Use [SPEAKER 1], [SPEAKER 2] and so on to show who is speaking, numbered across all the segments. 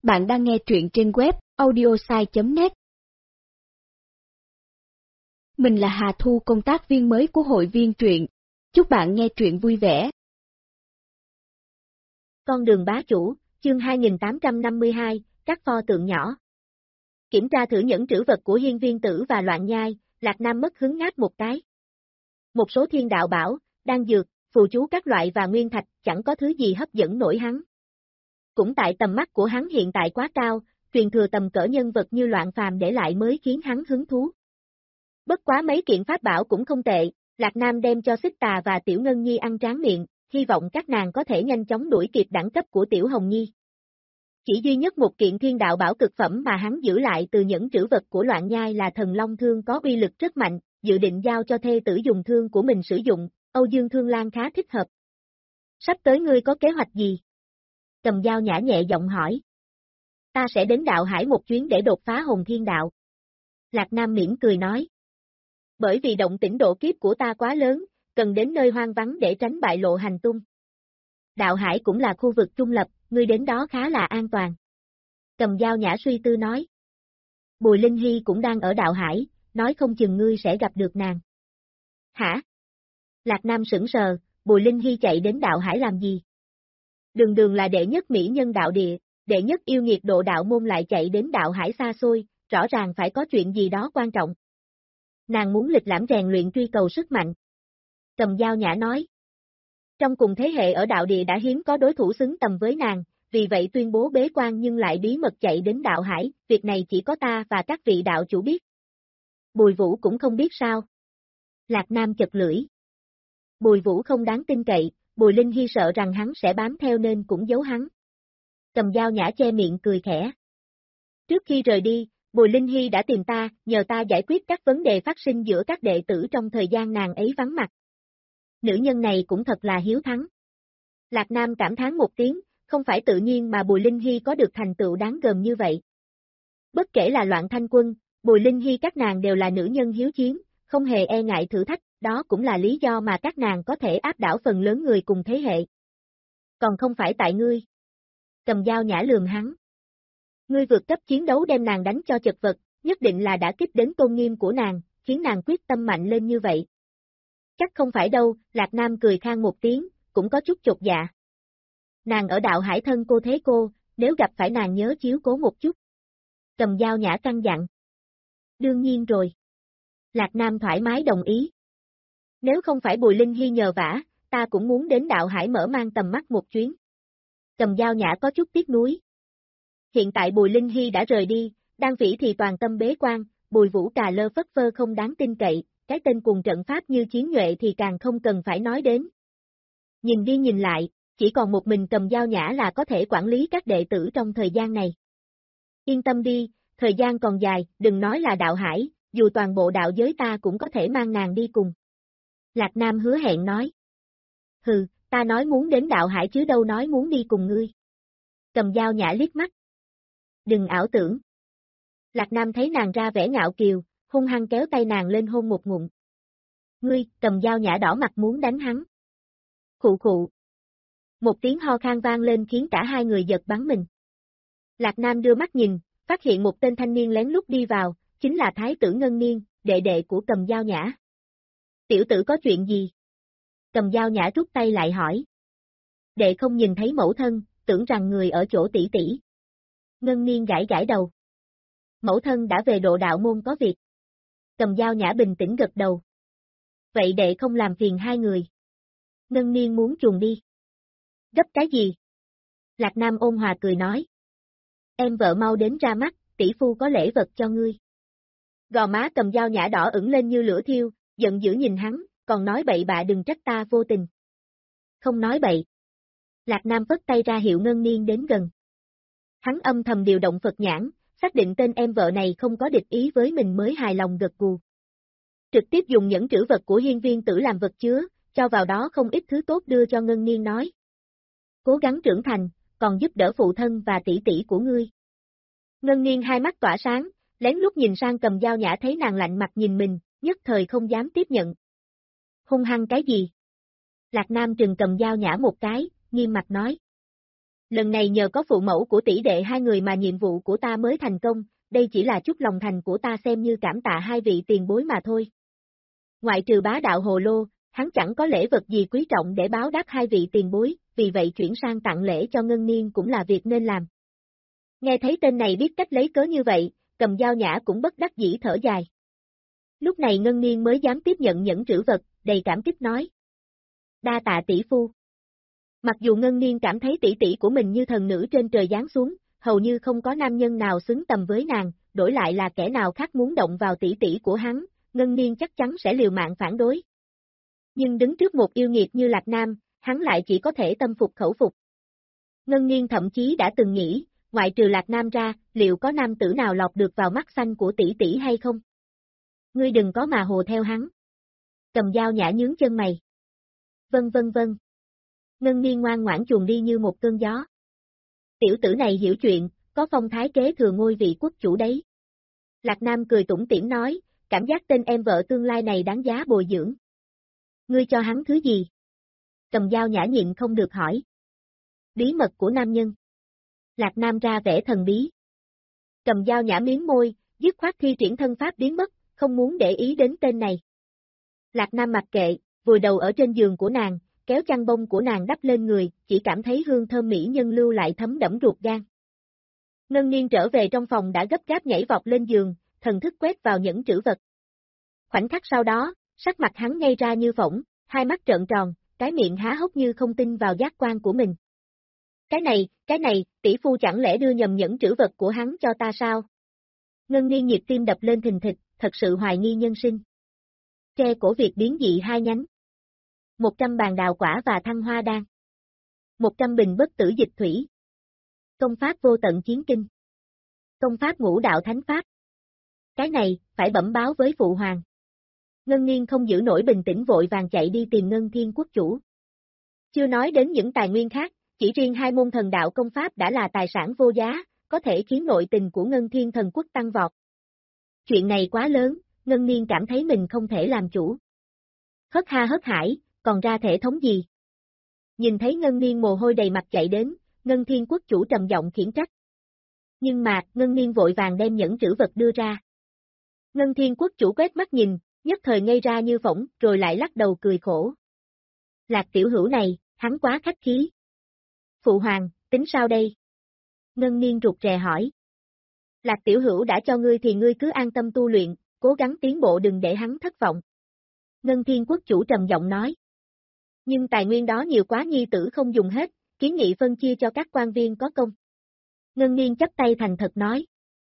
[SPEAKER 1] Bạn đang nghe truyện trên web audiosai.net. Mình là Hà Thu, công tác viên mới của hội viên truyện. Chúc bạn nghe truyện vui vẻ.
[SPEAKER 2] Con đường bá chủ, chương 2852, các pho tượng nhỏ. Kiểm tra thử những trữ vật của Hiên Viên Tử và Loạn Nhai, Lạc Nam mất hứng ngáp một cái. Một số thiên đạo bảo, đan dược, phù chú các loại và nguyên thạch chẳng có thứ gì hấp dẫn nổi hắn. Cũng tại tầm mắt của hắn hiện tại quá cao, truyền thừa tầm cỡ nhân vật như Loạn Phàm để lại mới khiến hắn hứng thú. Bất quá mấy kiện pháp bảo cũng không tệ, Lạc Nam đem cho Xích Tà và Tiểu Ngân Nhi ăn tráng miệng, hy vọng các nàng có thể nhanh chóng đuổi kịp đẳng cấp của Tiểu Hồng Nhi. Chỉ duy nhất một kiện thiên đạo bảo cực phẩm mà hắn giữ lại từ những trữ vật của Loạn Nhai là thần long thương có uy lực rất mạnh, dự định giao cho thê tử dùng thương của mình sử dụng, Âu Dương Thương Lan khá thích hợp. Sắp tới ngươi có kế hoạch gì? Cầm Dao Nhã nhẹ giọng hỏi. Ta sẽ đến đạo hải một chuyến để đột phá hồn thiên đạo. Lạc Nam mỉm cười nói. Bởi vì động tĩnh độ kiếp của ta quá lớn, cần đến nơi hoang vắng để tránh bại lộ hành tung. Đạo hải cũng là khu vực trung lập, ngươi đến đó khá là an toàn. Cầm Dao Nhã suy tư nói. Bùi Linh Hy cũng đang ở đạo hải, nói không chừng ngươi sẽ gặp được nàng. Hả? Lạc Nam sững sờ, Bùi Linh Hy chạy đến đạo hải làm gì? Đường là đệ nhất mỹ nhân đạo địa, đệ nhất yêu nghiệt độ đạo môn lại chạy đến đạo hải xa xôi, rõ ràng phải có chuyện gì đó quan trọng. Nàng muốn lịch lãm rèn luyện truy cầu sức mạnh. Cầm Dao Nhã nói. Trong cùng thế hệ ở đạo địa đã hiếm có đối thủ xứng tầm với nàng, vì vậy tuyên bố bế quan nhưng lại bí mật chạy đến đạo hải, việc này chỉ có ta và các vị đạo chủ biết. Bùi Vũ cũng không biết sao. Lạc Nam chật lưỡi. Bùi Vũ không đáng tin cậy, Bùi Linh Hy sợ rằng hắn sẽ bám theo nên cũng giấu hắn. Cầm Dao Nhã che miệng cười khẽ. Trước khi rời đi, Bùi Linh Hy đã tìm ta, nhờ ta giải quyết các vấn đề phát sinh giữa các đệ tử trong thời gian nàng ấy vắng mặt. Nữ nhân này cũng thật là hiếu thắng. Lạc Nam cảm thán một tiếng, không phải tự nhiên mà Bùi Linh Hy có được thành tựu đáng gờm như vậy. Bất kể là Loạn Thanh Quân, Bùi Linh Hy các nàng đều là nữ nhân hiếu chiến, không hề e ngại thử thách, đó cũng là lý do mà các nàng có thể áp đảo phần lớn người cùng thế hệ. Còn không phải tại ngươi. Cầm Dao Nhã lườm hắn. Ngươi vượt cấp chiến đấu đem nàng đánh cho chật vật, nhất định là đã kích đến tôn nghiêm của nàng, khiến nàng quyết tâm mạnh lên như vậy. Chắc không phải đâu, Lạc Nam cười khang một tiếng, cũng có chút chột dạ. Nàng ở đạo hải thân cô thế cô, nếu gặp phải nàng nhớ chiếu cố một chút. Cầm Dao Nhã căn dặn. Đương nhiên rồi. Lạc Nam thoải mái đồng ý. Nếu không phải Bùi Linh Hy nhờ vả, ta cũng muốn đến đạo hải mở mang tầm mắt một chuyến. Cầm Dao Nhã có chút tiếc nuối. Hiện tại Bùi Linh Hy đã rời đi, Đan Vĩ thì toàn tâm bế quan, Bùi Vũ cà lơ phất phơ không đáng tin cậy, cái tên cùng trận pháp như Chiến Nhuệ thì càng không cần phải nói đến. Nhìn đi nhìn lại, chỉ còn một mình Cầm Dao Nhã là có thể quản lý các đệ tử trong thời gian này. Yên tâm đi, thời gian còn dài, đừng nói là đạo hải, dù toàn bộ đạo giới ta cũng có thể mang nàng đi cùng. Lạc Nam hứa hẹn nói. Hừ, ta nói muốn đến đạo hải chứ đâu nói muốn đi cùng ngươi. Cầm Dao Nhã liếc mắt. Đừng ảo tưởng. Lạc Nam thấy nàng ra vẻ ngạo kiều, hung hăng kéo tay nàng lên hôn một ngụm. Ngươi, Cầm Dao Nhã đỏ mặt muốn đánh hắn. Khụ khụ. Một tiếng ho khan vang lên khiến cả hai người giật bắn mình. Lạc Nam đưa mắt nhìn, phát hiện một tên thanh niên lén lút đi vào, chính là Thái tử Ngân Niên, đệ đệ của Cầm Dao Nhã. Tiểu tử có chuyện gì? Cầm Dao Nhã rút tay lại hỏi. Đệ không nhìn thấy mẫu thân, tưởng rằng người ở chỗ tỷ tỷ. Ngân Niên gãi gãi đầu. Mẫu thân đã về độ đạo môn có việc. Cầm Dao Nhã bình tĩnh gật đầu. Vậy đệ không làm phiền hai người. Ngân Niên muốn chuồn đi. Gấp cái gì? Lạc Nam ôn hòa cười nói. Em vợ mau đến ra mắt, tỷ phu có lễ vật cho ngươi. Gò má Cầm Dao Nhã đỏ ửng lên như lửa thiêu, giận dữ nhìn hắn, còn nói bậy bạ đừng trách ta vô tình. Không nói bậy. Lạc Nam phất tay ra hiệu Ngân Niên đến gần. Hắn âm thầm điều động Phật nhãn, xác định tên em vợ này không có địch ý với mình mới hài lòng gật gù. Trực tiếp dùng những trữ vật của Hiên Viên Tử làm vật chứa, cho vào đó không ít thứ tốt đưa cho Ngân Niên nói. Cố gắng trưởng thành, còn giúp đỡ phụ thân và tỷ tỷ của ngươi. Ngân Niên hai mắt tỏa sáng, lén lút nhìn sang Cầm Dao Nhã thấy nàng lạnh mặt nhìn mình, nhất thời không dám tiếp nhận. Hung hăng cái gì? Lạc Nam trừng Cầm Dao Nhã một cái, nghiêm mặt nói. Lần này nhờ có phụ mẫu của tỷ đệ hai người mà nhiệm vụ của ta mới thành công, đây chỉ là chút lòng thành của ta xem như cảm tạ hai vị tiền bối mà thôi. Ngoại trừ bá đạo hồ lô, hắn chẳng có lễ vật gì quý trọng để báo đáp hai vị tiền bối, vì vậy chuyển sang tặng lễ cho Ngân Niên cũng là việc nên làm. Nghe thấy tên này biết cách lấy cớ như vậy, Cầm Dao Nhã cũng bất đắc dĩ thở dài. Lúc này Ngân Niên mới dám tiếp nhận nhẫn trữ vật, đầy cảm kích nói. Đa tạ tỷ phu. Mặc dù Ngân Niên cảm thấy tỷ tỷ của mình như thần nữ trên trời giáng xuống, hầu như không có nam nhân nào xứng tầm với nàng, đổi lại là kẻ nào khác muốn động vào tỷ tỷ của hắn, Ngân Niên chắc chắn sẽ liều mạng phản đối. Nhưng đứng trước một yêu nghiệt như Lạc Nam, hắn lại chỉ có thể tâm phục khẩu phục. Ngân Niên thậm chí đã từng nghĩ, ngoại trừ Lạc Nam ra, liệu có nam tử nào lọt được vào mắt xanh của tỷ tỷ hay không? Ngươi đừng có mà hồ theo hắn. Cầm Dao Nhã nhướng chân mày. Vâng. Ngân Niên ngoan ngoãn chuồn đi như một cơn gió. Tiểu tử này hiểu chuyện, có phong thái kế thừa ngôi vị quốc chủ đấy. Lạc Nam cười tủm tỉm nói, cảm giác tên em vợ tương lai này đáng giá bồi dưỡng. Ngươi cho hắn thứ gì? Cầm Dao Nhã nhịn không được hỏi. Bí mật của nam nhân. Lạc Nam ra vẻ thần bí. Cầm Dao Nhã miếm môi, dứt khoát thi triển thân pháp biến mất, không muốn để ý đến tên này. Lạc Nam mặc kệ, vùi đầu ở trên giường của nàng, kéo chăn bông của nàng đắp lên người, chỉ cảm thấy hương thơm mỹ nhân lưu lại thấm đẫm ruột gan. Ngân Niên trở về trong phòng đã gấp gáp nhảy vọt lên giường, thần thức quét vào nhẫn trữ vật. Khoảnh khắc sau đó, sắc mặt hắn ngây ra như phỏng, hai mắt trợn tròn, cái miệng há hốc như không tin vào giác quan của mình. Cái này, tỷ phu chẳng lẽ đưa nhầm nhẫn trữ vật của hắn cho ta sao? Ngân Niên nhịp tim đập lên thình thịch, thật sự hoài nghi nhân sinh. Tre cổ Việt biến dị 2 nhánh. 100 bàn đào quả và thăng hoa đan. 100 bình bất tử dịch thủy. Công pháp vô tận chiến kinh. Công pháp ngũ đạo thánh pháp. Cái này, phải bẩm báo với phụ hoàng. Ngân Niên không giữ nổi bình tĩnh vội vàng chạy đi tìm Ngân Thiên quốc chủ. Chưa nói đến những tài nguyên khác, chỉ riêng 2 môn thần đạo công pháp đã là tài sản vô giá, có thể khiến nội tình của Ngân Thiên thần quốc tăng vọt. Chuyện này quá lớn, Ngân Niên cảm thấy mình không thể làm chủ. Hớt ha hớt hải, còn ra thể thống gì? Nhìn thấy Ngân Niên mồ hôi đầy mặt chạy đến, Ngân Thiên quốc chủ trầm giọng khiển trách. Nhưng mà, Ngân Niên vội vàng đem nhẫn trữ vật đưa ra. Ngân Thiên quốc chủ quét mắt nhìn, nhất thời ngây ra như phỏng, rồi lại lắc đầu cười khổ. Lạc tiểu hữu này, hắn quá khách khí. Phụ hoàng, tính sao đây? Ngân Niên rụt rè hỏi. Lạc tiểu hữu đã cho ngươi thì ngươi cứ an tâm tu luyện, cố gắng tiến bộ đừng để hắn thất vọng. Ngân Thiên quốc chủ trầm giọng nói. Nhưng tài nguyên đó nhiều quá nhi tử không dùng hết, kiến nghị phân chia cho các quan viên có công. Ngân Niên chắp tay thành thật nói.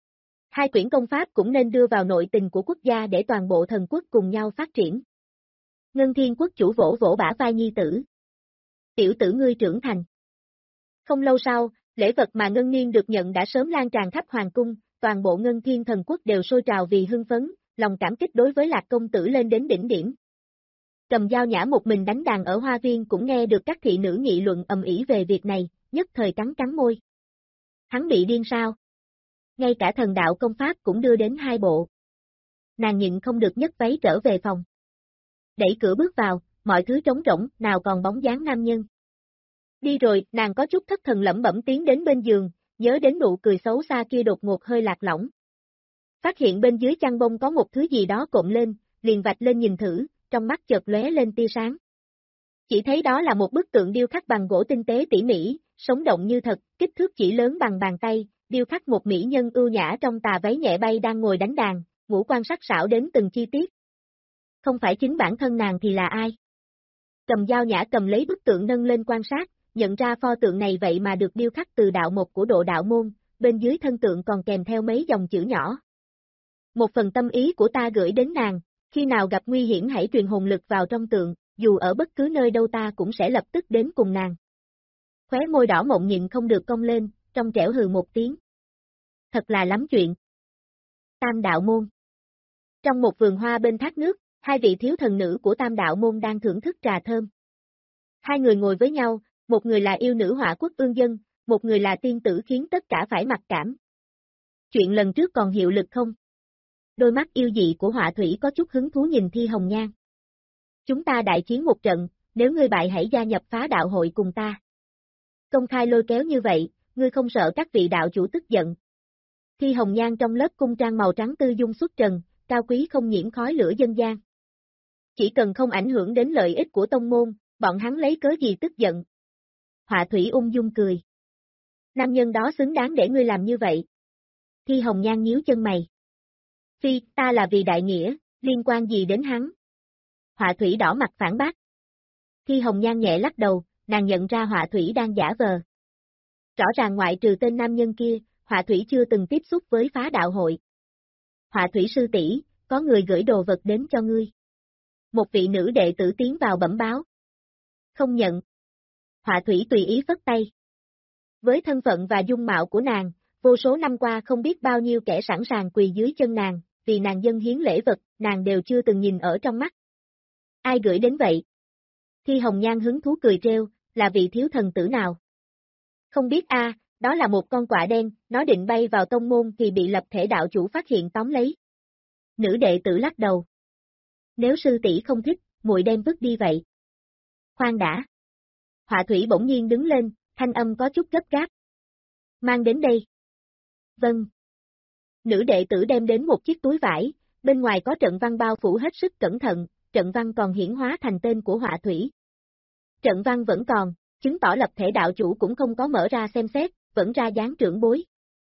[SPEAKER 2] 2 quyển công pháp cũng nên đưa vào nội tình của quốc gia để toàn bộ thần quốc cùng nhau phát triển. Ngân Thiên quốc chủ vỗ vỗ bả vai nhi tử. Tiểu tử ngươi trưởng thành. Không lâu sau, lễ vật mà Ngân Niên được nhận đã sớm lan tràn khắp hoàng cung, toàn bộ Ngân Thiên thần quốc đều sôi trào vì hưng phấn, lòng cảm kích đối với Lạc công tử lên đến đỉnh điểm. Cầm Dao Nhã một mình đánh đàn ở hoa viên cũng nghe được các thị nữ nghị luận ầm ĩ về việc này, nhất thời cắn môi. Hắn bị điên sao? Ngay cả thần đạo công pháp cũng đưa đến 2 bộ. Nàng nhịn không được nhấc váy trở về phòng. Đẩy cửa bước vào, mọi thứ trống rỗng, nào còn bóng dáng nam nhân. Đi rồi, nàng có chút thất thần lẩm bẩm tiến đến bên giường, nhớ đến nụ cười xấu xa kia đột ngột hơi lạc lõng. Phát hiện bên dưới chăn bông có một thứ gì đó cộm lên, liền vạch lên nhìn thử, trong mắt chợt lóe lên tia sáng. Chỉ thấy đó là một bức tượng điêu khắc bằng gỗ tinh tế tỉ mỉ, sống động như thật, kích thước chỉ lớn bằng bàn tay, điêu khắc một mỹ nhân ưu nhã trong tà váy nhẹ bay đang ngồi đánh đàn, ngũ quan sắc sảo đến từng chi tiết. Không phải chính bản thân nàng thì là ai? Cầm Dao Nhã cầm lấy bức tượng nâng lên quan sát, nhận ra pho tượng này vậy mà được điêu khắc từ đạo mộc của độ đạo môn, bên dưới thân tượng còn kèm theo mấy dòng chữ nhỏ. Một phần tâm ý của ta gửi đến nàng, khi nào gặp nguy hiểm hãy truyền hồn lực vào trong tượng, dù ở bất cứ nơi đâu ta cũng sẽ lập tức đến cùng nàng. Khóe môi đỏ mộng nhịn không được cong lên, trong trẻo hừ một tiếng. Thật là lắm chuyện. Tam đạo môn. Trong một vườn hoa bên thác nước, 2 vị thiếu thần nữ của Tam đạo môn đang thưởng thức trà thơm. 2 người ngồi với nhau, một người là yêu nữ Hỏa quốc ương dân, một người là tiên tử khiến tất cả phải mặc cảm. Chuyện lần trước còn hiệu lực không? Đôi mắt yêu dị của Hỏa Thủy có chút hứng thú nhìn Thi Hồng Nhan. Chúng ta đại chiến một trận, nếu ngươi bại hãy gia nhập phá đạo hội cùng ta. Công khai lôi kéo như vậy, ngươi không sợ các vị đạo chủ tức giận. Thi hồng nhan trong lớp cung trang màu trắng tư dung xuất trần, cao quý không nhiễm khói lửa dân gian. Chỉ cần không ảnh hưởng đến lợi ích của tông môn, bọn hắn lấy cớ gì tức giận. Họa thủy ung dung cười. Nam nhân đó xứng đáng để ngươi làm như vậy. Thi hồng nhan nhíu chân mày. Phi, ta là vì đại nghĩa, liên quan gì đến hắn? Họa thủy đỏ mặt phản bác. Thi hồng nhan nhẹ lắc đầu, nàng nhận ra họa thủy đang giả vờ. Rõ ràng ngoại trừ tên nam nhân kia, họa thủy chưa từng tiếp xúc với phá đạo hội. Họa thủy sư tỷ, có người gửi đồ vật đến cho ngươi. Một vị nữ đệ tử tiến vào bẩm báo. Không nhận. Họa thủy tùy ý phất tay. Với thân phận và dung mạo của nàng, vô số năm qua không biết bao nhiêu kẻ sẵn sàng quỳ dưới chân nàng, vì nàng dâng hiến lễ vật, nàng đều chưa từng nhìn ở trong mắt. Ai gửi đến vậy? Thi hồng nhan hứng thú cười treo, là vị thiếu thần tử nào? Không biết a, đó là một con quạ đen, nó định bay vào tông môn thì bị lập thể đạo chủ phát hiện tóm lấy. Nữ đệ tử lắc đầu. Nếu sư tỷ không thích, muội đem vứt đi vậy. Khoan đã. Họa thủy bỗng nhiên đứng lên, thanh âm có chút gấp gáp. Mang đến đây. Vâng. Nữ đệ tử đem đến một chiếc túi vải, bên ngoài có trận văn bao phủ hết sức cẩn thận, trận văn còn hiển hóa thành tên của họa thủy. Trận văn vẫn còn, chứng tỏ lập thể đạo chủ cũng không có mở ra xem xét, vẫn ra dáng trưởng bối.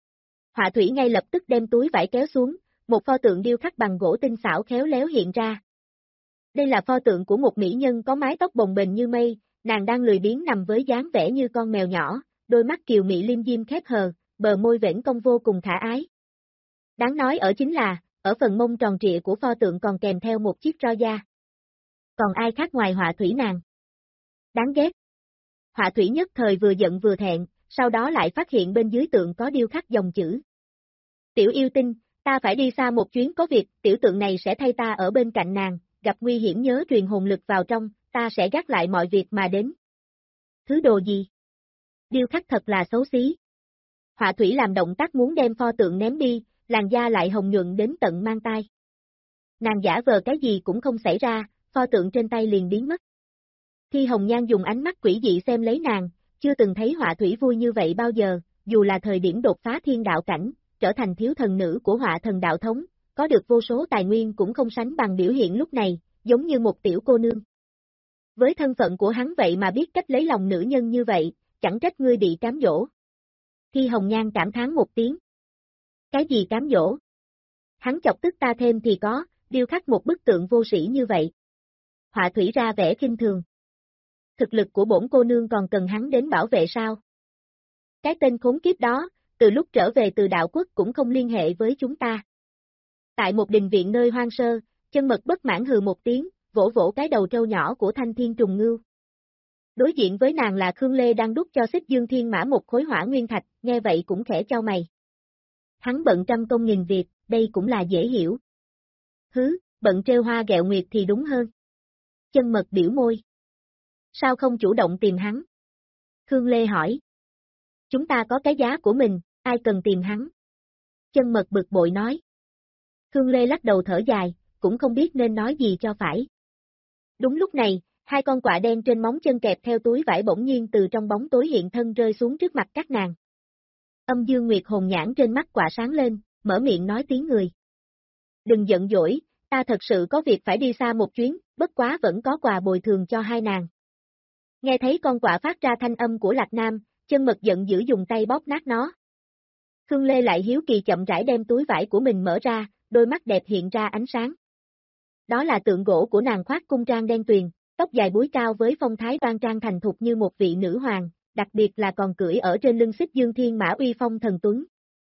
[SPEAKER 2] Họa thủy ngay lập tức đem túi vải kéo xuống, một pho tượng điêu khắc bằng gỗ tinh xảo khéo léo hiện ra. Đây là pho tượng của một mỹ nhân có mái tóc bồng bềnh như mây, nàng đang lười biếng nằm với dáng vẻ như con mèo nhỏ, đôi mắt kiều mị liêm diêm khép hờ, bờ môi vểnh cong vô cùng khả ái. Đáng nói ở chính là, ở phần mông tròn trịa của pho tượng còn kèm theo một chiếc roi da. Còn ai khác ngoài họa thủy nàng? Đáng ghét. Họa thủy nhất thời vừa giận vừa thẹn, sau đó lại phát hiện bên dưới tượng có điêu khắc dòng chữ. Tiểu yêu tinh, ta phải đi xa một chuyến có việc, tiểu tượng này sẽ thay ta ở bên cạnh nàng, gặp nguy hiểm nhớ truyền hồn lực vào trong, ta sẽ gác lại mọi việc mà đến. Thứ đồ gì? Điêu khắc thật là xấu xí. Họa thủy làm động tác muốn đem pho tượng ném đi, làn da lại hồng nhuận đến tận mang tai. Nàng giả vờ cái gì cũng không xảy ra, pho tượng trên tay liền biến mất. Thi hồng nhan dùng ánh mắt quỷ dị xem lấy nàng, chưa từng thấy họa thủy vui như vậy bao giờ, dù là thời điểm đột phá thiên đạo cảnh, trở thành thiếu thần nữ của họa thần đạo thống, có được vô số tài nguyên cũng không sánh bằng biểu hiện lúc này, giống như một tiểu cô nương. Với thân phận của hắn vậy mà biết cách lấy lòng nữ nhân như vậy, chẳng trách ngươi bị cám dỗ. Thi hồng nhan cảm thán một tiếng. Cái gì cám dỗ? Hắn chọc tức ta thêm thì có, điêu khắc một bức tượng vô sĩ như vậy. Họa thủy ra vẻ khinh thường. Thực lực của bổn cô nương còn cần hắn đến bảo vệ sao? Cái tên khốn kiếp đó, từ lúc trở về từ đạo quốc cũng không liên hệ với chúng ta. Tại một đình viện nơi hoang sơ, chân mật bất mãn hừ một tiếng, vỗ vỗ cái đầu trâu nhỏ của Thanh Thiên Trùng Ngưu. Đối diện với nàng là Khương Lê đang đút cho Xích Dương Thiên Mã một khối hỏa nguyên thạch, nghe vậy cũng khẽ chau mày. Hắn bận trăm công nghìn việc, đây cũng là dễ hiểu. Hứ, bận trêu hoa ghẹo nguyệt thì đúng hơn. Chân mật biểu môi. Sao không chủ động tìm hắn? Khương Lê hỏi. Chúng ta có cái giá của mình, ai cần tìm hắn? Chân mật bực bội nói. Khương Lê lắc đầu thở dài, cũng không biết nên nói gì cho phải. Đúng lúc này, hai con quạ đen trên móng chân kẹp theo túi vải bỗng nhiên từ trong bóng tối hiện thân rơi xuống trước mặt các nàng. Âm Dương Nguyệt hồn nhãn trên mắt quạ sáng lên, mở miệng nói tiếng người. Đừng giận dỗi, ta thật sự có việc phải đi xa một chuyến, bất quá vẫn có quà bồi thường cho hai nàng. Nghe thấy con quạ phát ra thanh âm của Lạc Nam, chân mật giận dữ dùng tay bóp nát nó. Khương Lê lại hiếu kỳ chậm rãi đem túi vải của mình mở ra, đôi mắt đẹp hiện ra ánh sáng. Đó là tượng gỗ của nàng khoác cung trang đen tuyền, tóc dài búi cao với phong thái đoan trang thành thục như một vị nữ hoàng, đặc biệt là còn cưỡi ở trên lưng Xích Dương Thiên Mã uy phong thần tuấn.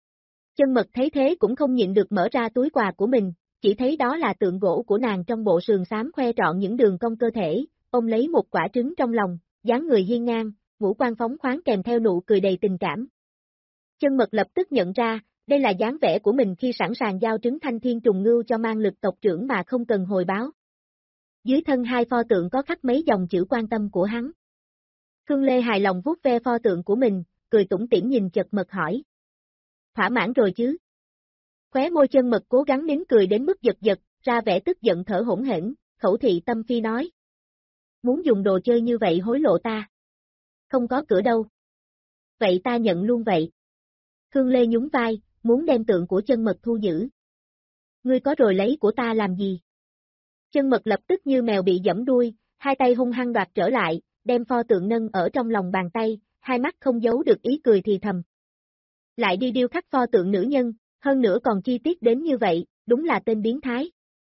[SPEAKER 2] Chân mật thấy thế cũng không nhịn được mở ra túi quà của mình, chỉ thấy đó là tượng gỗ của nàng trong bộ sườn xám khoe trọn những đường cong cơ thể, ôm lấy một quả trứng trong lòng, dáng người hiên ngang, ngũ quan phóng khoáng kèm theo nụ cười đầy tình cảm. Chân mật lập tức nhận ra, đây là dáng vẻ của mình khi sẵn sàng giao trứng Thanh Thiên Trùng Ngưu cho mang lực tộc trưởng mà không cần hồi báo. Dưới thân hai pho tượng có khắc mấy dòng chữ quan tâm của hắn. Khương Lê hài lòng vuốt ve pho tượng của mình, cười tủm tỉm nhìn chật mật hỏi. Thỏa mãn rồi chứ? Khóe môi chân mật cố gắng nín cười đến mức giật giật, ra vẻ tức giận thở hổn hển, khẩu thị tâm phi nói. Muốn dùng đồ chơi như vậy hối lộ ta? Không có cửa đâu. vậy ta nhận luôn vậy. Khương Lê nhún vai, muốn đem tượng của Chân Mật thu giữ. Ngươi có rồi lấy của ta làm gì? Chân Mật lập tức như mèo bị giẫm đuôi, hai tay hung hăng đoạt trở lại, đem pho tượng nâng ở trong lòng bàn tay, hai mắt không giấu được ý cười thì thầm. Lại đi điêu khắc pho tượng nữ nhân, hơn nữa còn chi tiết đến như vậy, đúng là tên biến thái.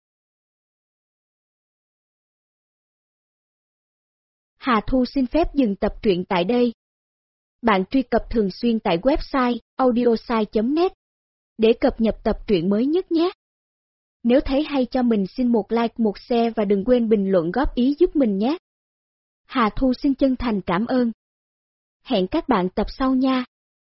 [SPEAKER 1] Hà Thu xin phép dừng tập truyện tại đây. Bạn truy cập thường xuyên tại website audiosai.net để cập nhật tập truyện mới nhất nhé. Nếu thấy hay cho mình xin một like, một share và đừng quên bình luận góp ý giúp mình nhé. Hà Thu xin chân thành cảm ơn. Hẹn các bạn tập sau nha.